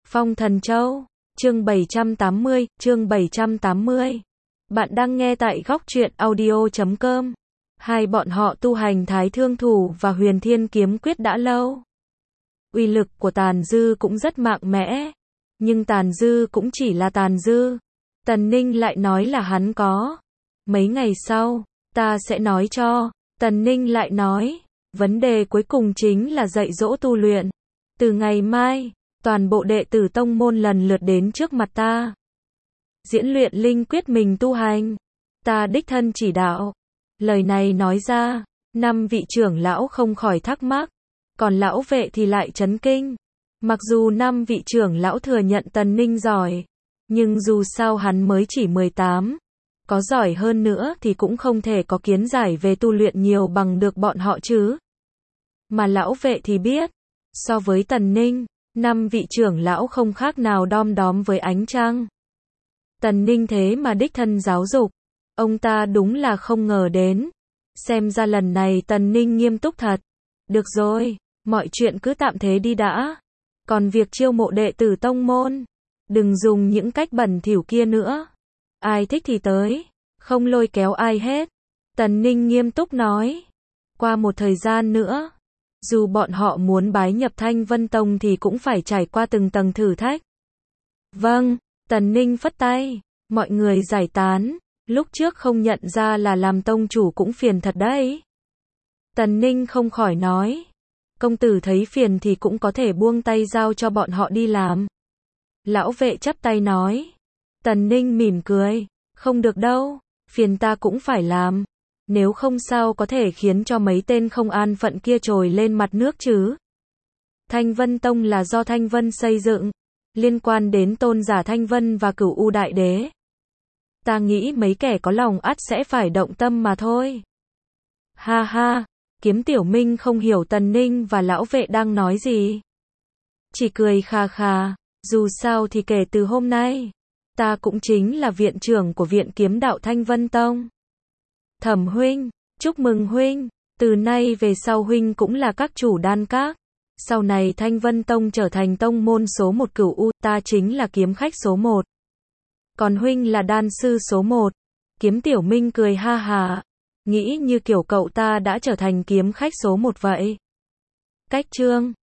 Phong Thần Châu, chương 780, chương 780. Bạn đang nghe tại góc truyện audio.com. Hai bọn họ tu hành Thái Thương Thủ và Huyền Thiên Kiếm Quyết đã lâu. Uy lực của Tàn Dư cũng rất mạnh mẽ. Nhưng Tàn Dư cũng chỉ là Tàn Dư. Tần Ninh lại nói là hắn có. Mấy ngày sau, ta sẽ nói cho. Tần Ninh lại nói, vấn đề cuối cùng chính là dạy dỗ tu luyện. Từ ngày mai, toàn bộ đệ tử tông môn lần lượt đến trước mặt ta. Diễn luyện linh quyết mình tu hành. Ta đích thân chỉ đạo. Lời này nói ra, 5 vị trưởng lão không khỏi thắc mắc. Còn lão vệ thì lại chấn kinh. Mặc dù 5 vị trưởng lão thừa nhận Tần Ninh giỏi. Nhưng dù sao hắn mới chỉ 18. Có giỏi hơn nữa thì cũng không thể có kiến giải về tu luyện nhiều bằng được bọn họ chứ. Mà lão vệ thì biết. So với Tần Ninh, 5 vị trưởng lão không khác nào đom đóm với ánh trăng. Tần Ninh thế mà đích thân giáo dục. Ông ta đúng là không ngờ đến. Xem ra lần này Tần Ninh nghiêm túc thật. Được rồi, mọi chuyện cứ tạm thế đi đã. Còn việc chiêu mộ đệ tử tông môn, đừng dùng những cách bẩn thỉu kia nữa. Ai thích thì tới, không lôi kéo ai hết. Tần Ninh nghiêm túc nói. Qua một thời gian nữa, dù bọn họ muốn bái nhập Thanh Vân Tông thì cũng phải trải qua từng tầng thử thách. Vâng, Tần Ninh phất tay, mọi người giải tán. Lúc trước không nhận ra là làm tông chủ cũng phiền thật đấy. Tần Ninh không khỏi nói. Công tử thấy phiền thì cũng có thể buông tay giao cho bọn họ đi làm. Lão vệ chắp tay nói. Tần Ninh mỉm cười. Không được đâu, phiền ta cũng phải làm. Nếu không sao có thể khiến cho mấy tên không an phận kia trồi lên mặt nước chứ. Thanh Vân Tông là do Thanh Vân xây dựng. Liên quan đến tôn giả Thanh Vân và Cửu U Đại Đế. Ta nghĩ mấy kẻ có lòng ắt sẽ phải động tâm mà thôi. Ha ha, Kiếm Tiểu Minh không hiểu Tần Ninh và lão vệ đang nói gì. Chỉ cười khà khà, dù sao thì kể từ hôm nay, ta cũng chính là viện trưởng của Viện Kiếm Đạo Thanh Vân Tông. Thẩm huynh, chúc mừng huynh, từ nay về sau huynh cũng là các chủ đan các. Sau này Thanh Vân Tông trở thành tông môn số 1 Cửu U, ta chính là kiếm khách số 1. Còn huynh là đan sư số 1. Kiếm Tiểu Minh cười ha hà, nghĩ như kiểu cậu ta đã trở thành kiếm khách số 1 vậy. Cách chương